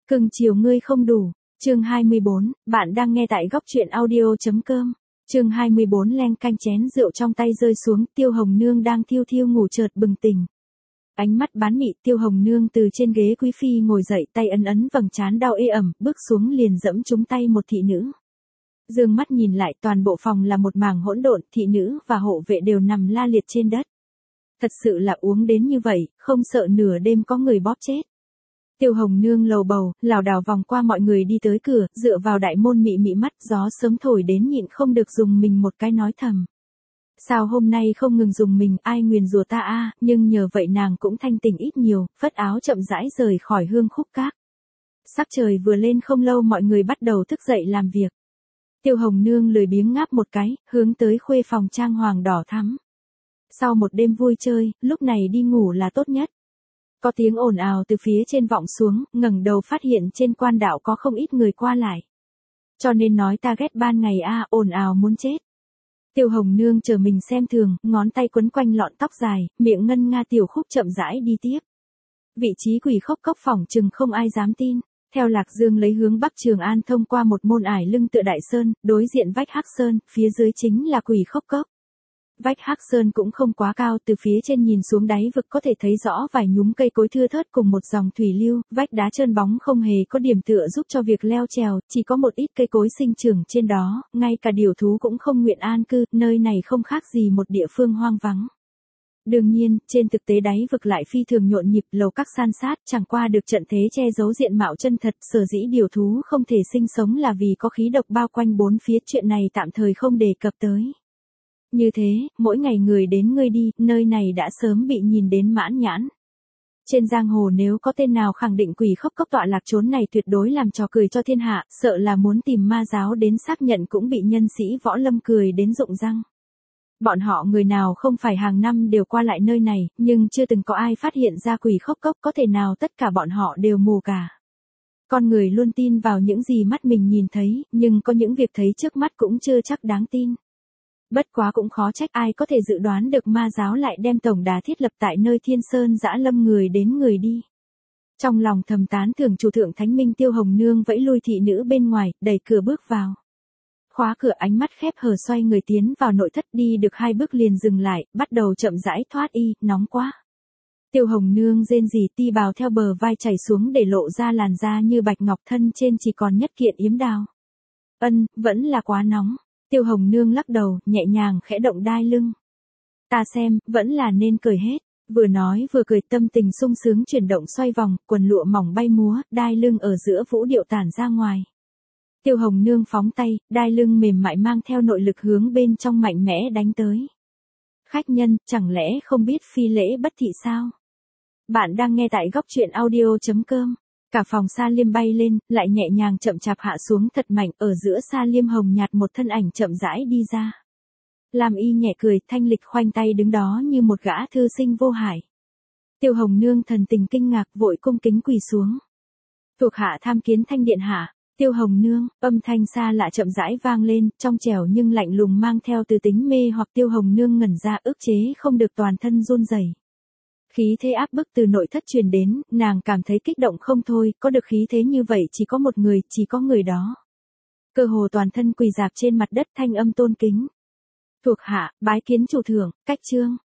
Cưng chiều ngươi không đủ. Chương 24, bạn đang nghe tại góc truyện audio.com. Chương 24 len canh chén rượu trong tay rơi xuống, Tiêu Hồng Nương đang thiêu thiêu ngủ chợt bừng tỉnh. Ánh mắt bán mị, Tiêu Hồng Nương từ trên ghế quý phi ngồi dậy, tay ấn ấn vầng trán đau ê ẩm, bước xuống liền dẫm trúng tay một thị nữ. Dương mắt nhìn lại, toàn bộ phòng là một mảng hỗn độn, thị nữ và hộ vệ đều nằm la liệt trên đất. Thật sự là uống đến như vậy, không sợ nửa đêm có người bóp chết. Tiêu Hồng Nương lầu bầu, lảo đảo vòng qua mọi người đi tới cửa, dựa vào đại môn mị mị mắt, gió sớm thổi đến nhịn không được dùng mình một cái nói thầm. Sao hôm nay không ngừng dùng mình, ai nguyền rủa ta a? Nhưng nhờ vậy nàng cũng thanh tỉnh ít nhiều, phất áo chậm rãi rời khỏi hương khúc các. Sắc trời vừa lên không lâu mọi người bắt đầu thức dậy làm việc. Tiêu Hồng Nương lười biếng ngáp một cái, hướng tới khuê phòng trang hoàng đỏ thắm. Sau một đêm vui chơi, lúc này đi ngủ là tốt nhất. Có tiếng ồn ào từ phía trên vọng xuống, ngẩng đầu phát hiện trên quan đạo có không ít người qua lại. Cho nên nói ta ghét ban ngày a, ồn ào muốn chết. Tiêu Hồng Nương chờ mình xem thường, ngón tay quấn quanh lọn tóc dài, miệng ngân nga tiểu khúc chậm rãi đi tiếp. Vị trí quỷ khốc cốc phòng chừng không ai dám tin. Theo Lạc Dương lấy hướng Bắc Trường An thông qua một môn ải lưng tựa Đại Sơn, đối diện vách Hắc Sơn, phía dưới chính là quỷ khốc cốc. Vách Hắc Sơn cũng không quá cao, từ phía trên nhìn xuống đáy vực có thể thấy rõ vài nhúm cây cối thưa thớt cùng một dòng thủy lưu, vách đá trơn bóng không hề có điểm tựa giúp cho việc leo trèo, chỉ có một ít cây cối sinh trưởng trên đó, ngay cả điều thú cũng không nguyện an cư, nơi này không khác gì một địa phương hoang vắng. Đương nhiên, trên thực tế đáy vực lại phi thường nhộn nhịp, lầu các san sát, chẳng qua được trận thế che giấu diện mạo chân thật, sở dĩ điều thú không thể sinh sống là vì có khí độc bao quanh bốn phía, chuyện này tạm thời không đề cập tới. Như thế, mỗi ngày người đến người đi, nơi này đã sớm bị nhìn đến mãn nhãn. Trên giang hồ nếu có tên nào khẳng định quỷ khốc cốc tọa lạc chốn này tuyệt đối làm trò cười cho thiên hạ, sợ là muốn tìm ma giáo đến xác nhận cũng bị nhân sĩ võ lâm cười đến rụng răng. Bọn họ người nào không phải hàng năm đều qua lại nơi này, nhưng chưa từng có ai phát hiện ra quỷ khốc cốc, có thể nào tất cả bọn họ đều mù cả. Con người luôn tin vào những gì mắt mình nhìn thấy, nhưng có những việc thấy trước mắt cũng chưa chắc đáng tin. Bất quá cũng khó trách ai có thể dự đoán được ma giáo lại đem tổng đà thiết lập tại nơi Thiên Sơn dã lâm người đến người đi. Trong lòng thầm tán thưởng chủ thượng Thánh Minh, Tiêu Hồng Nương vẫy lui thị nữ bên ngoài, đẩy cửa bước vào. Khóa cửa, ánh mắt khép hờ xoay người tiến vào nội thất, đi được 2 bước liền dừng lại, bắt đầu chậm rãi thoát y, nóng quá. Tiêu Hồng Nương rên rỉ, ti bào theo bờ vai chảy xuống để lộ ra làn da như bạch ngọc, thân trên chỉ còn nhất kiện yếm đào. Vẫn là quá nóng. Tiêu Hồng Nương lắc đầu, nhẹ nhàng khẽ động đai lưng. Ta xem, vẫn là nên cởi hết. Vừa nói vừa cười, tâm tình sung sướng chuyển động xoay vòng, quần lụa mỏng bay múa, đai lưng ở giữa vũ điệu tản ra ngoài. Tiêu Hồng Nương phóng tay, đai lưng mềm mại mang theo nội lực hướng bên trong mạnh mẽ đánh tới. Khách nhân, chẳng lẽ không biết phi lễ bất thị sao? Bạn đang nghe tại góc truyện audio.com. Cả phòng sa liêm bay lên, lại nhẹ nhàng chậm chạp hạ xuống thật mạnh, ở giữa sa liêm hồng nhạt một thân ảnh chậm rãi đi ra. Lam Y nhẹ cười, thanh lịch khoanh tay đứng đó như một gã thư sinh vô hại. Tiêu Hồng Nương thần tình kinh ngạc, vội cung kính quỳ xuống. Thuộc hạ tham kiến Thanh điện hạ. Tiêu Hồng Nương, âm thanh xa lạ chậm rãi vang lên, trong trẻo nhưng lạnh lùng mang theo từ tính mê hoặc. Tiêu Hồng Nương ngẩn ra, ức chế không được toàn thân run rẩy. Khí thế áp bức từ nội thất truyền đến, nàng cảm thấy kích động không thôi, có được khí thế như vậy chỉ có một người, chỉ có người đó. Cơ hồ toàn thân quỳ rạp trên mặt đất, thanh âm tôn kính. Thuộc hạ, bái kiến chủ thượng, cách trương.